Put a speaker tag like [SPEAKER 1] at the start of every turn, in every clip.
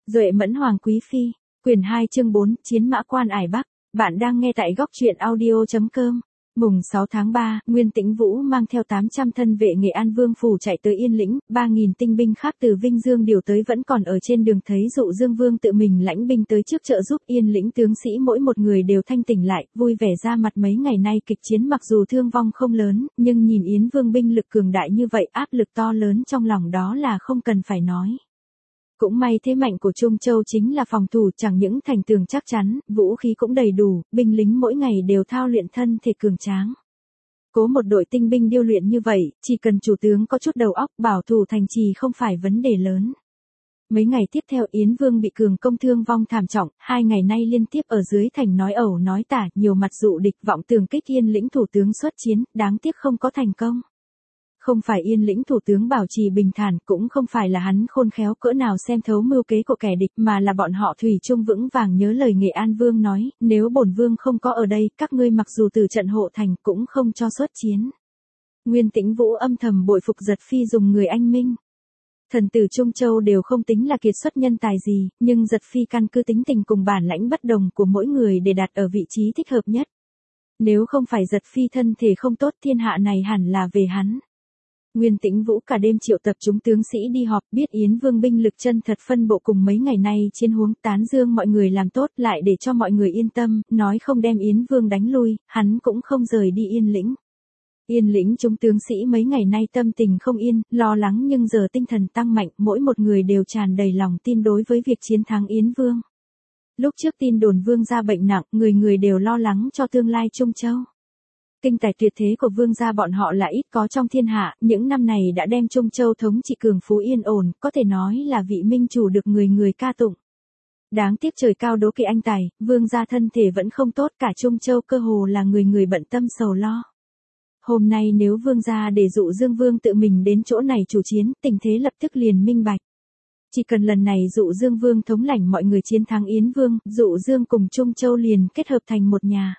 [SPEAKER 1] Duệ Mẫn Hoàng Quý Phi, quyển 2 chương 4, Chiến mã quan ải Bắc. Bạn đang nghe tại góc truyện audio.com. Mùng 6 tháng 3, Nguyên Tĩnh Vũ mang theo 800 thân vệ Nghệ An Vương phủ chạy tới Yên Lĩnh, 3.000 tinh binh khác từ Vinh Dương điều tới vẫn còn ở trên đường, thấy Dụ Dương Vương tự mình lãnh binh tới trước trợ giúp. Yên Lĩnh tướng sĩ mỗi một người đều thanh tỉnh lại, vui vẻ ra mặt. Mấy ngày nay kịch chiến mặc dù thương vong không lớn, nhưng nhìn Yến Vương binh lực cường đại như vậy, áp lực to lớn trong lòng đó là không cần phải nói. Cũng may thế mạnh của Trung Châu chính là phòng thủ, chẳng những thành tường chắc chắn, vũ khí cũng đầy đủ, binh lính mỗi ngày đều thao luyện thân thể cường tráng. Cố một đội tinh binh điêu luyện như vậy, chỉ cần chủ tướng có chút đầu óc, bảo thủ thành trì không phải vấn đề lớn. Mấy ngày tiếp theo Yến Vương bị cường công thương vong thảm trọng, 2 ngày nay liên tiếp ở dưới thành nói ẩu nói tả, nhiều mặt dụ địch vọng tường kích Yên Lĩnh thủ tướng xuất chiến, đáng tiếc không có thành công. Không phải Yên Lĩnh thủ tướng bảo trì bình thản, cũng không phải là hắn khôn khéo cỡ nào xem thấu mưu kế của kẻ địch, mà là bọn họ thủy chung vững vàng nhớ lời Nghệ An Vương nói, nếu bổn vương không có ở đây, các ngươi mặc dù từ trận hộ thành cũng không cho xuất chiến. Nguyên Tĩnh Vũ âm thầm bội phục Giật Phi dùng người anh minh. Thần tử Trung Châu đều không tính là kiệt xuất nhân tài gì, nhưng Giật Phi căn cứ tính tình cùng bản lãnh bất đồng của mỗi người để đặt ở vị trí thích hợp nhất. Nếu không phải Giật Phi thân thể không tốt, thiên hạ này hẳn là về hắn. Nguyên Tĩnh Vũ cả đêm triệu tập chúng tướng sĩ đi họp, biết Yến Vương binh lực chân thật phân bộ cùng mấy ngày nay chiến huống, tán dương mọi người làm tốt, lại để cho mọi người yên tâm, nói không đem Yến Vương đánh lui, hắn cũng không rời đi Yên Lĩnh. Yên Lĩnh chúng tướng sĩ mấy ngày nay tâm tình không yên, lo lắng, nhưng giờ tinh thần tăng mạnh, mỗi một người đều tràn đầy lòng tin đối với việc chiến thắng Yến Vương. Lúc trước tin đồn Vương gia bệnh nặng, người người đều lo lắng cho tương lai Trung Châu. Kinh tài tuyệt thế của Vương gia bọn họ là ít có trong thiên hạ, những năm này đã đem Trung Châu thống trị cường phú yên ổn, có thể nói là vị minh chủ được người người ca tụng. Đáng tiếc trời cao đố kỵ anh tài, Vương gia thân thể vẫn không tốt, cả Trung Châu cơ hồ là người người bận tâm sầu lo. Hôm nay nếu Vương gia để Dụ Dương Vương tự mình đến chỗ này chủ chiến, tình thế lập tức liền minh bạch. Chỉ cần lần này Dụ Dương Vương thống lãnh mọi người chiến thắng Yến Vương, Dụ Dương cùng Trung Châu liền kết hợp thành một nhà.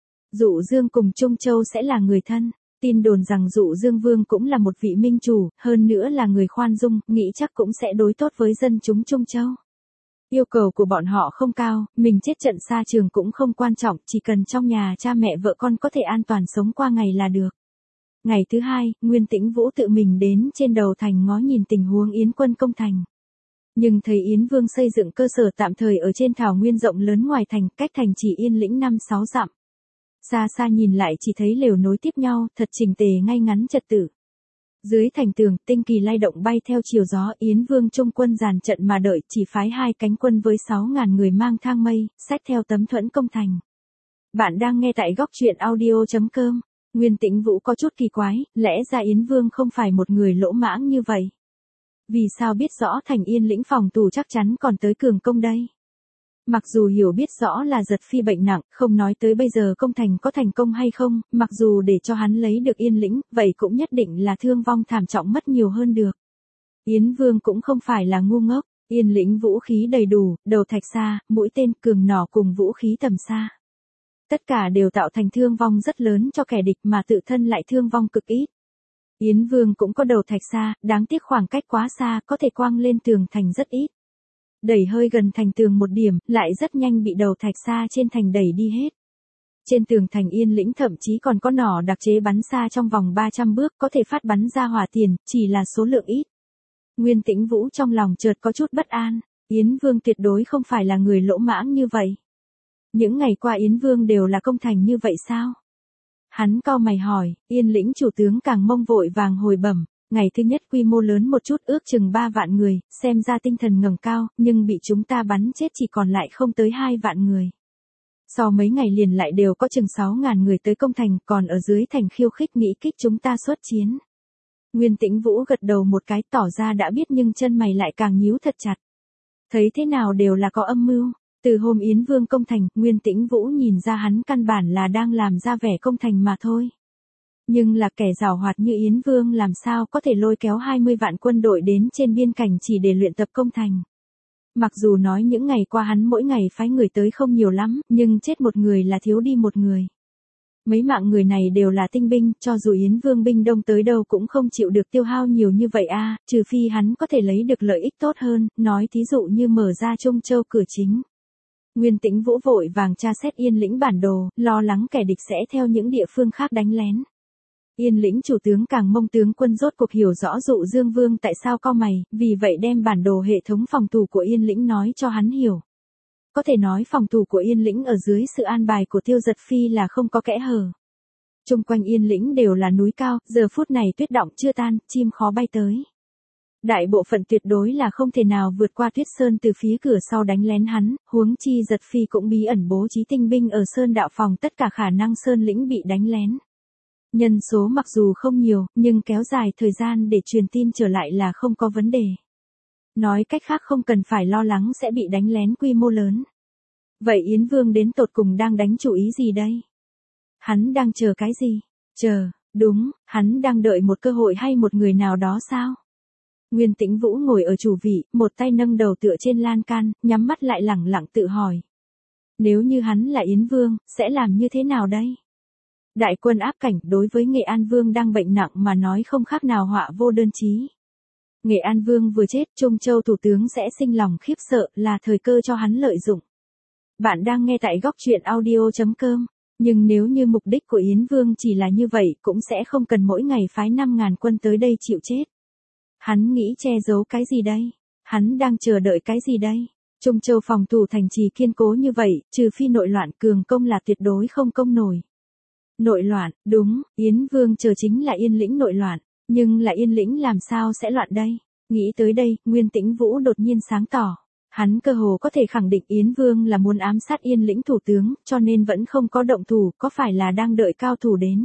[SPEAKER 1] Dụ Dương cùng Trung Châu sẽ là người thân, tin đồn rằng Dụ Dương Vương cũng là một vị minh chủ, hơn nữa là người khoan dung, nghĩ chắc cũng sẽ đối tốt với dân chúng Trung Châu. Yêu cầu của bọn họ không cao, mình chết trận xa trường cũng không quan trọng, chỉ cần trong nhà cha mẹ vợ con có thể an toàn sống qua ngày là được. Ngày thứ hai, Nguyên Tĩnh Vũ tự mình đến trên đầu thành ngó nhìn tình huống Yến quân công thành. Nhưng thấy Yến Vương xây dựng cơ sở tạm thời ở trên thảo nguyên rộng lớn ngoài thành, cách thành chỉ Yên Lĩnh 5-6 dặm. Xa xa nhìn lại chỉ thấy lều nối tiếp nhau, thật chỉnh tề ngay ngắn trật tự. Dưới thành tường, tinh kỳ lay động bay theo chiều gió, Yến Vương trung quân dàn trận mà đợi, chỉ phái 2 cánh quân với 6.000 người mang thang mây, xách theo tấm thuẫn công thành. Bạn đang nghe tại góc truyện audio.com. Nguyên Tĩnh Vũ có chút kỳ quái, lẽ ra Yến Vương không phải một người lỗ mãng như vậy. Vì sao biết rõ thành Yên Lĩnh phòng thủ chắc chắn còn tới cường công đây? Mặc dù hiểu biết rõ là Giật Phi bệnh nặng, không nói tới bây giờ công thành có thành công hay không, mặc dù để cho hắn lấy được Yên Lĩnh, vậy cũng nhất định là thương vong thảm trọng, mất nhiều hơn được. Yến Vương cũng không phải là ngu ngốc, Yên Lĩnh vũ khí đầy đủ, đầu thạch xa, mũi tên, cường nỏ cùng vũ khí tầm xa. Tất cả đều tạo thành thương vong rất lớn cho kẻ địch mà tự thân lại thương vong cực ít. Yến Vương cũng có đầu thạch xa, đáng tiếc khoảng cách quá xa, có thể quăng lên tường thành rất ít. Đẩy hơi gần thành tường một điểm, lại rất nhanh bị đầu thạch xa trên thành đẩy đi hết. Trên tường thành Yên Lĩnh thậm chí còn có nỏ đặc chế bắn xa trong vòng 300 bước, có thể phát bắn ra hỏa tiền, chỉ là số lượng ít. Nguyên Tĩnh Vũ trong lòng chợt có chút bất an, Yến Vương tuyệt đối không phải là người lỗ mãng như vậy. Những ngày qua Yến Vương đều là công thành như vậy sao? Hắn cau mày hỏi, Yên Lĩnh chủ tướng Càng Mông vội vàng hồi bẩm. Ngày thứ nhất quy mô lớn một chút, ước chừng 3 vạn người, xem ra tinh thần ngẩng cao, nhưng bị chúng ta bắn chết chỉ còn lại không tới 2 vạn người. Sau mấy ngày liền lại đều có chừng 6.000 người tới công thành, còn ở dưới thành khiêu khích nghĩ kích chúng ta xuất chiến. Nguyên Tĩnh Vũ gật đầu một cái, tỏ ra đã biết, nhưng chân mày lại càng nhíu thật chặt. Thấy thế nào đều là có âm mưu. Từ hôm Yến Vương công thành, Nguyên Tĩnh Vũ nhìn ra hắn căn bản là đang làm ra vẻ công thành mà thôi. Nhưng là kẻ giàu hoạt như Yến Vương làm sao có thể lôi kéo 20 vạn quân đội đến trên biên cảnh chỉ để luyện tập công thành. Mặc dù nói những ngày qua hắn mỗi ngày phái người tới không nhiều lắm, nhưng chết một người là thiếu đi một người. Mấy mạng người này đều là tinh binh, cho dù Yến Vương binh đông tới đâu cũng không chịu được tiêu hao nhiều như vậy a, trừ phi hắn có thể lấy được lợi ích tốt hơn, nói thí dụ như mở ra Trung Châu cửa chính. Nguyên Tĩnh Vũ vội vàng tra xét Yên Lĩnh bản đồ, lo lắng kẻ địch sẽ theo những địa phương khác đánh lén. Yên Lĩnh chủ tướng Càng Mông tướng quân rốt cuộc hiểu rõ Dụ Dương Vương tại sao cau mày, vì vậy đem bản đồ hệ thống phòng thủ của Yên Lĩnh nói cho hắn hiểu. Có thể nói phòng thủ của Yên Lĩnh ở dưới sự an bài của Tiêu Giật Phi là không có kẽ hở. Chung quanh Yên Lĩnh đều là núi cao, giờ phút này tuyết động chưa tan, chim khó bay tới. Đại bộ phận tuyệt đối là không thể nào vượt qua tuyết sơn từ phía cửa sau đánh lén hắn, huống chi Giật Phi cũng bí ẩn bố trí tinh binh ở sơn đạo phòng tất cả khả năng sơn lĩnh bị đánh lén. Nhân số mặc dù không nhiều, nhưng kéo dài thời gian để truyền tin trở lại là không có vấn đề. Nói cách khác không cần phải lo lắng sẽ bị đánh lén quy mô lớn. Vậy Yến Vương đến tột cùng đang đánh chủ ý gì đây? Hắn đang chờ cái gì? Chờ, đúng, hắn đang đợi một cơ hội hay một người nào đó sao? Nguyên Tĩnh Vũ ngồi ở chủ vị, một tay nâng đầu tựa trên lan can, nhắm mắt lại lẳng lặng tự hỏi. Nếu như hắn là Yến Vương, sẽ làm như thế nào đây? Đại quân áp cảnh đối với Nghệ An Vương đang bệnh nặng mà nói không khác nào họa vô đơn chí. Nghệ An Vương vừa chết, Trung Châu thủ tướng sẽ sinh lòng khiếp sợ, là thời cơ cho hắn lợi dụng. Bạn đang nghe tại góc truyện audio.com, nhưng nếu như mục đích của Yến Vương chỉ là như vậy cũng sẽ không cần mỗi ngày phái 5.000 quân tới đây chịu chết. Hắn nghĩ che giấu cái gì đây? Hắn đang chờ đợi cái gì đây? Trung Châu phòng thủ thành trì kiên cố như vậy, trừ phi nội loạn cường công là tuyệt đối không công nổi. Nội loạn, đúng, Yến Vương chờ chính là Yên Lĩnh nội loạn, nhưng là Yên Lĩnh làm sao sẽ loạn đây? Nghĩ tới đây, Nguyên Tĩnh Vũ đột nhiên sáng tỏ. Hắn cơ hồ có thể khẳng định Yến Vương là muốn ám sát Yên Lĩnh thủ tướng, cho nên vẫn không có động thủ, có phải là đang đợi cao thủ đến.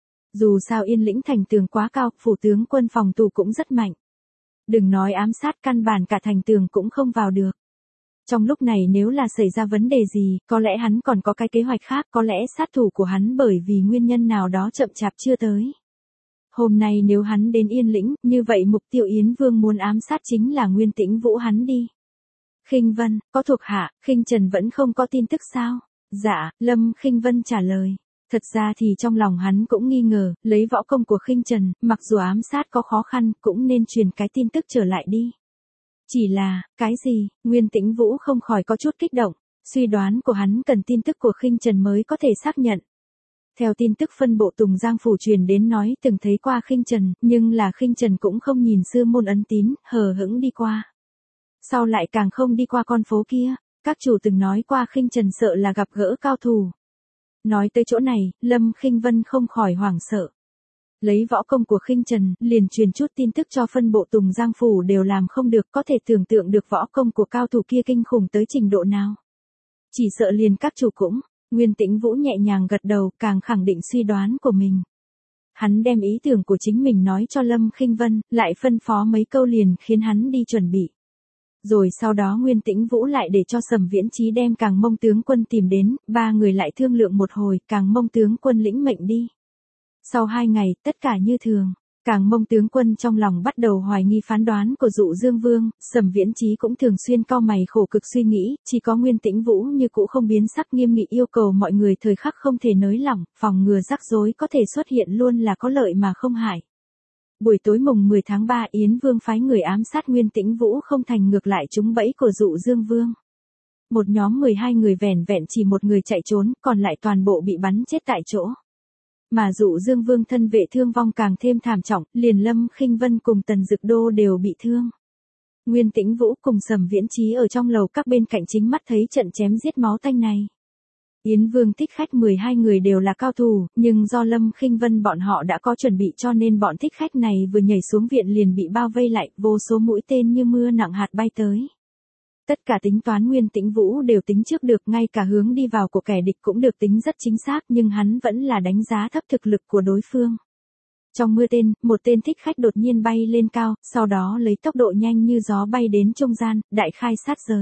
[SPEAKER 1] Dù sao Yên Lĩnh thành tường quá cao, phủ tướng quân phòng thủ cũng rất mạnh. Đừng nói ám sát, căn bản cả thành tường cũng không vào được. Trong lúc này nếu là xảy ra vấn đề gì, có lẽ hắn còn có cái kế hoạch khác, có lẽ sát thủ của hắn bởi vì nguyên nhân nào đó chậm chạp chưa tới. Hôm nay nếu hắn đến Yên Lĩnh, như vậy mục tiêu Yến Vương muốn ám sát chính là Nguyên Tĩnh Vũ hắn đi. Khinh Vân, có thuộc hạ, Khinh Trần vẫn không có tin tức sao? Dạ, Lâm Khinh Vân trả lời. Thật ra thì trong lòng hắn cũng nghi ngờ, lấy võ công của Khinh Trần, mặc dù ám sát có khó khăn, cũng nên truyền cái tin tức trở lại đi. Chỉ là, cái gì? Nguyên Tĩnh Vũ không khỏi có chút kích động, suy đoán của hắn cần tin tức của Khinh Trần mới có thể xác nhận. Theo tin tức phân bộ Tùng Giang phủ truyền đến nói từng thấy qua Khinh Trần, nhưng là Khinh Trần cũng không nhìn sư môn ấn tín, hờ hững đi qua. Sau lại càng không đi qua con phố kia, các chủ từng nói qua Khinh Trần sợ là gặp gỡ cao thủ. Nói tới chỗ này, Lâm Khinh Vân không khỏi hoảng sợ. Lấy võ công của Khinh Trần, liền truyền chút tin tức cho phân bộ Tùng Giang phủ đều làm không được, có thể tưởng tượng được võ công của cao thủ kia kinh khủng tới trình độ nào. Chỉ sợ liền các chủ cũng, Nguyên Tĩnh Vũ nhẹ nhàng gật đầu, càng khẳng định suy đoán của mình. Hắn đem ý tưởng của chính mình nói cho Lâm Khinh Vân, lại phân phó mấy câu liền khiến hắn đi chuẩn bị. Rồi sau đó Nguyên Tĩnh Vũ lại để cho Sầm Viễn Chí đem Càng Mông tướng quân tìm đến, ba người lại thương lượng một hồi, Càng Mông tướng quân lĩnh mệnh đi. Sau 2 ngày, tất cả như thường. Càng Mông tướng quân trong lòng bắt đầu hoài nghi phán đoán của Dụ Dương Vương, Sầm Viễn Chí cũng thường xuyên cau mày khổ cực suy nghĩ, chỉ có Nguyên Tĩnh Vũ như cũ không biến sắc nghiêm nghị yêu cầu mọi người thời khắc không thể nới lỏng, phòng ngừa rắc rối có thể xuất hiện luôn là có lợi mà không hại. Buổi tối mùng 10 tháng 3 Yến Vương phái người ám sát Nguyên Tĩnh Vũ không thành ngược lại trúng bẫy của Dụ Dương Vương. Một nhóm 12 người vẻn vẹn chỉ một người chạy trốn, còn lại toàn bộ bị bắn chết tại chỗ. Mà Dụ Dương Vương thân vệ thương vong càng thêm thảm trọng, liền Lâm Khinh Vân cùng Tần Dực Đô đều bị thương. Nguyên Tĩnh Vũ cùng Sầm Viễn Chí ở trong lầu các bên cạnh chính mắt thấy trận chém giết máu tanh này. Yến Vương thích khách 12 người đều là cao thủ, nhưng do Lâm Khinh Vân bọn họ đã có chuẩn bị cho nên bọn thích khách này vừa nhảy xuống viện liền bị bao vây lại, vô số mũi tên như mưa nặng hạt bay tới. Tất cả tính toán Nguyên Tĩnh Vũ đều tính trước được, ngay cả hướng đi vào của kẻ địch cũng được tính rất chính xác, nhưng hắn vẫn là đánh giá thấp thực lực của đối phương. Trong mưa tên, một tên thích khách đột nhiên bay lên cao, sau đó lấy tốc độ nhanh như gió bay đến trung gian, đại khai sát giới.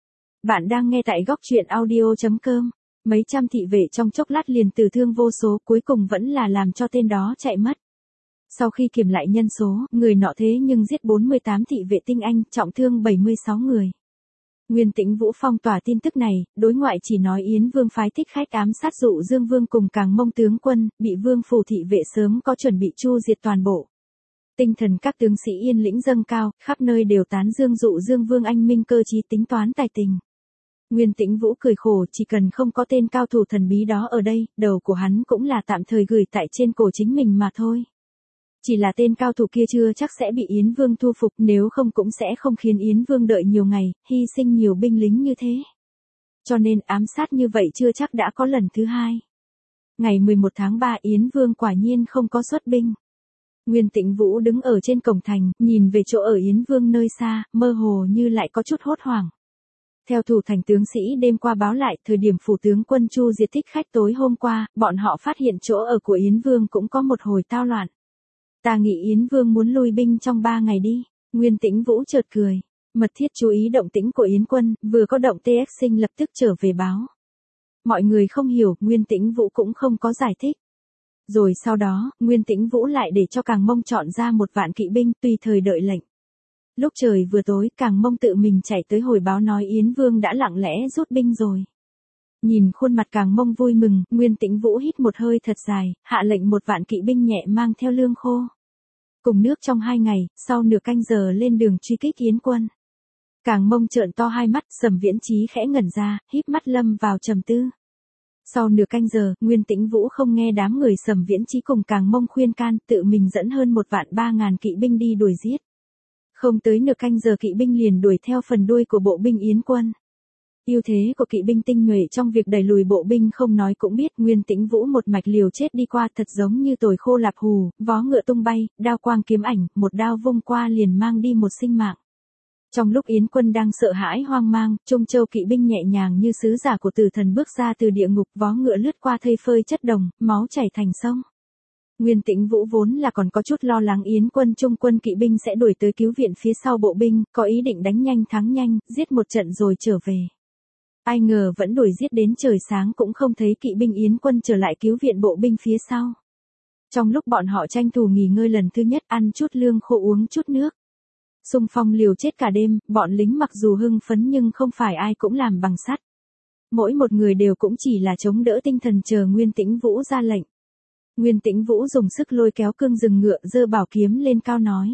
[SPEAKER 1] Bạn đang nghe tại góc truyện audio.com. Mấy trăm thị vệ trong chốc lát liền tử thương vô số, cuối cùng vẫn là làm cho tên đó chạy mất. Sau khi kiểm lại nhân số, người nọ thế nhưng giết 48 thị vệ tinh anh, trọng thương 76 người. Nguyên Tĩnh Vũ phong tỏa tin tức này, đối ngoại chỉ nói Yến Vương phái thích khách ám sát Dụ Dương Vương cùng Càng Mông tướng quân, bị Vương phủ thị vệ sớm có chuẩn bị chu diệt toàn bộ. Tinh thần các tướng sĩ Yên Lĩnh dâng cao, khắp nơi đều tán dương Dụ Dương Vương anh minh cơ trí tính toán tài tình. Nguyên Tĩnh Vũ cười khổ, chỉ cần không có tên cao thủ thần bí đó ở đây, đầu của hắn cũng là tạm thời gửi tại trên cổ chính mình mà thôi. Chỉ là tên cao thủ kia chưa chắc sẽ bị Yến Vương thu phục, nếu không cũng sẽ không khiến Yến Vương đợi nhiều ngày, hy sinh nhiều binh lính như thế. Cho nên ám sát như vậy chưa chắc đã có lần thứ hai. Ngày 11 tháng 3 Yến Vương quả nhiên không có xuất binh. Nguyên Tĩnh Vũ đứng ở trên cổng thành, nhìn về chỗ ở Yến Vương nơi xa, mơ hồ như lại có chút hốt hoảng. Theo thủ thành tướng sĩ đêm qua báo lại, thời điểm phủ tướng quân chu diệt thích khách tối hôm qua, bọn họ phát hiện chỗ ở của Yến Vương cũng có một hồi tao loạn. Ta nghĩ Yến Vương muốn lui binh trong 3 ngày đi. Nguyên Tĩnh Vũ chợt cười. Mật thiết chú ý động tĩnh của Yến quân, vừa có động TX sinh lập tức trở về báo. Mọi người không hiểu, Nguyên Tĩnh Vũ cũng không có giải thích. Rồi sau đó, Nguyên Tĩnh Vũ lại để cho Càng Mông chọn ra 1 vạn kỵ binh tùy thời đợi lệnh. Lúc trời vừa tối, Càng Mông tự mình chạy tới hồi báo nói Yến Vương đã lặng lẽ rút binh rồi. Nhìn khuôn mặt Càng Mông vui mừng, Nguyên Tĩnh Vũ hít một hơi thật dài, hạ lệnh 1 vạn kỵ binh nhẹ mang theo lương khô. Cùng nước trong 2 ngày, sau nửa canh giờ lên đường truy kích Yến quân. Càng Mông trợn to hai mắt, Sầm Viễn Chí khẽ ngẩn ra, híp mắt lâm vào trầm tư. Sau nửa canh giờ, Nguyên Tĩnh Vũ không nghe đám người Sầm Viễn Chí cùng Càng Mông khuyên can, tự mình dẫn hơn 1.300.000 kỵ binh đi đuổi giết. Không tới nửa canh giờ kỵ binh liền đuổi theo phần đuôi của bộ binh Yến quân. Ưu thế của kỵ binh tinh nhuệ trong việc đẩy lùi bộ binh không nói cũng biết, Nguyên Tĩnh Vũ một mạch liều chết đi qua thật giống như tồi khô lạp hù, vó ngựa tung bay, đao quang kiếm ảnh, một đao vung qua liền mang đi một sinh mạng. Trong lúc Yến quân đang sợ hãi hoang mang, Trung Châu kỵ binh nhẹ nhàng như sứ giả của tử thần bước ra từ địa ngục, vó ngựa lướt qua thây phơi chất đồng, máu chảy thành sông. Nguyên Tĩnh Vũ vốn là còn có chút lo lắng Yến quân Trung quân kỵ binh sẽ đuổi tới cứu viện phía sau bộ binh, có ý định đánh nhanh thắng nhanh, giết một trận rồi trở về. Ai ngờ vẫn đuổi giết đến trời sáng cũng không thấy kỵ binh Yến quân trở lại cứu viện bộ binh phía sau. Trong lúc bọn họ tranh thủ nghỉ ngơi lần thứ nhất, ăn chút lương khô uống chút nước. Xung phong liều chết cả đêm, bọn lính mặc dù hưng phấn nhưng không phải ai cũng làm bằng sắt. Mỗi một người đều cũng chỉ là chống đỡ tinh thần chờ Nguyên Tĩnh Vũ ra lệnh. Nguyên Tĩnh Vũ dùng sức lôi kéo cương rừng ngựa, giơ bảo kiếm lên cao nói.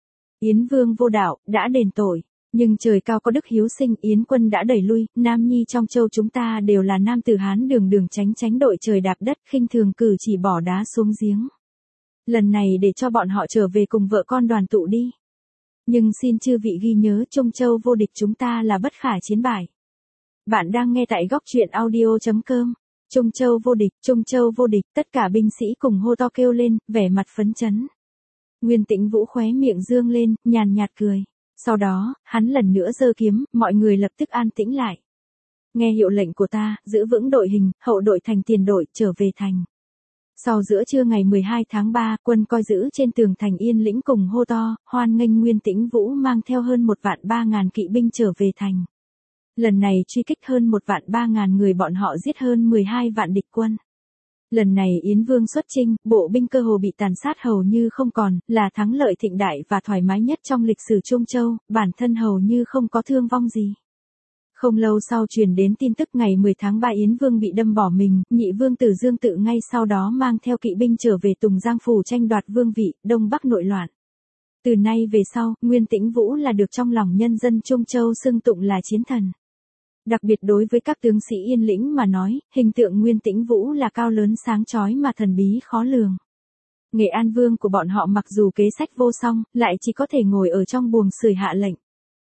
[SPEAKER 1] Yến Vương vô đạo, đã đền tội. Nhưng trời cao có đức hiếu sinh, Yến quân đã đẩy lui, Nam Nhi trong châu chúng ta đều là nam tử Hán, đường đường tránh tránh đội trời đạp đất, khinh thường cử chỉ bỏ đá xuống giếng. Lần này để cho bọn họ trở về cùng vợ con đoàn tụ đi. Nhưng xin chư vị ghi nhớ, Trung Châu vô địch chúng ta là bất khả chiến bại. Bạn đang nghe tại góc truyện audio.com. Trung Châu vô địch, tất cả binh sĩ cùng hô to kêu lên, vẻ mặt phấn chấn. Nguyên Tĩnh Vũ khóe miệng dương lên, nhàn nhạt cười. Sau đó, hắn lần nữa giơ kiếm, mọi người lập tức an tĩnh lại. Nghe hiệu lệnh của ta, giữ vững đội hình, hậu đội thành tiền đội, trở về thành. Sau giữa trưa ngày 12 tháng 3, quân coi giữ trên tường thành Yên Lĩnh cùng hô to, hoan nghênh Nguyên Tĩnh Vũ mang theo hơn 1.300.000 kỵ binh trở về thành. Lần này truy kích hơn 1.300.000 người, bọn họ giết hơn 12 vạn địch quân. Lần này Yến Vương xuất chinh, bộ binh cơ hồ bị tàn sát hầu như không còn, là thắng lợi thịnh đại và thoải mái nhất trong lịch sử Trung Châu, bản thân hầu như không có thương vong gì. Không lâu sau truyền đến tin tức ngày 10 tháng 3 Yến Vương bị đâm bỏ mình, nhị vương tử Dương Tự ngay sau đó mang theo kỵ binh trở về Tùng Giang phủ tranh đoạt vương vị, Đông Bắc nội loạn. Từ nay về sau, Nguyên Tĩnh Vũ là được trong lòng nhân dân Trung Châu xưng tụng là chiến thần. Đặc biệt đối với các tướng sĩ Yên Lĩnh mà nói, hình tượng Nguyên Tĩnh Vũ là cao lớn sáng chói mà thần bí khó lường. Nghệ An Vương của bọn họ mặc dù kế sách vô song, lại chỉ có thể ngồi ở trong buồng sưởi hạ lệnh.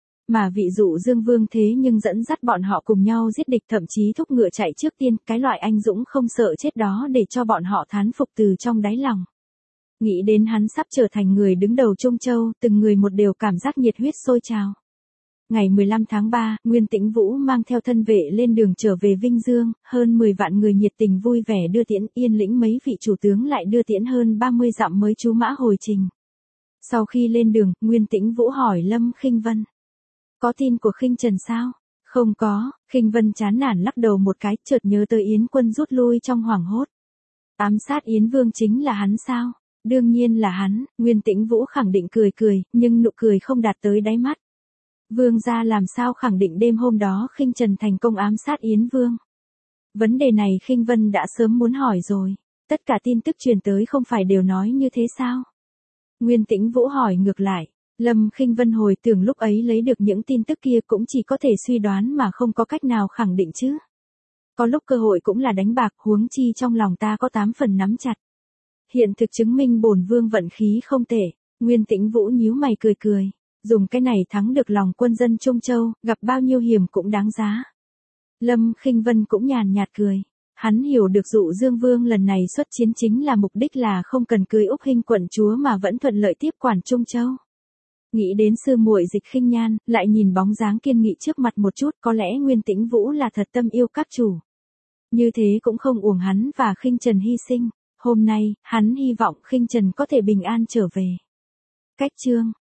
[SPEAKER 1] Mà vị Dụ Dương Vương thế nhưng dẫn dắt bọn họ cùng nhau giết địch, thậm chí thúc ngựa chạy trước tiên, cái loại anh dũng không sợ chết đó để cho bọn họ thán phục từ trong đáy lòng. Nghĩ đến hắn sắp trở thành người đứng đầu Trung Châu, từng người một đều cảm giác nhiệt huyết sôi trào. Ngày 15 tháng 3, Nguyên Tĩnh Vũ mang theo thân vệ lên đường trở về Vinh Dương, hơn 10 vạn người nhiệt tình vui vẻ đưa tiễn, Yên Lĩnh mấy vị chủ tướng lại đưa tiễn hơn 30 dặm mới trú mã hồi trình. Sau khi lên đường, Nguyên Tĩnh Vũ hỏi Lâm Khinh Vân. Có tin của Khinh Trần sao? Không có, Khinh Vân chán nản lắc đầu một cái, chợt nhớ tới Yến quân rút lui trong hoảng hốt. Ám sát Yến Vương chính là hắn sao? Đương nhiên là hắn, Nguyên Tĩnh Vũ khẳng định cười cười, nhưng nụ cười không đạt tới đáy mắt. Vương gia làm sao khẳng định đêm hôm đó Khinh Trần thành công ám sát Yến Vương? Vấn đề này Khinh Vân đã sớm muốn hỏi rồi. Tất cả tin tức truyền tới không phải đều nói như thế sao? Nguyên Tĩnh Vũ hỏi ngược lại. Lâm Khinh Vân hồi tưởng lúc ấy lấy được những tin tức kia cũng chỉ có thể suy đoán mà không có cách nào khẳng định chứ. Có lúc cơ hội cũng là đánh bạc, huống chi trong lòng ta có 8 phần nắm chặt. Hiện thực chứng minh bổn vương vận khí không tệ. Nguyên Tĩnh Vũ nhíu mày cười cười. Dùng cái này thắng được lòng quân dân Trung Châu, gặp bao nhiêu hiểm cũng đáng giá. Lâm Khinh Vân cũng nhàn nhạt cười. Hắn hiểu được Dụ Dương Vương lần này xuất chiến chính là mục đích là không cần cưới Úc Hinh quận chúa mà vẫn thuận lợi tiếp quản Trung Châu. Nghĩ đến sư muội Dịch Khinh Nhan, lại nhìn bóng dáng kiên nghị trước mặt một chút, có lẽ Nguyên Tĩnh Vũ là thật tâm yêu các chủ. Như thế cũng không uổng hắn và Khinh Trần hy sinh. Hôm nay, hắn hy vọng Khinh Trần có thể bình an trở về. Cách chương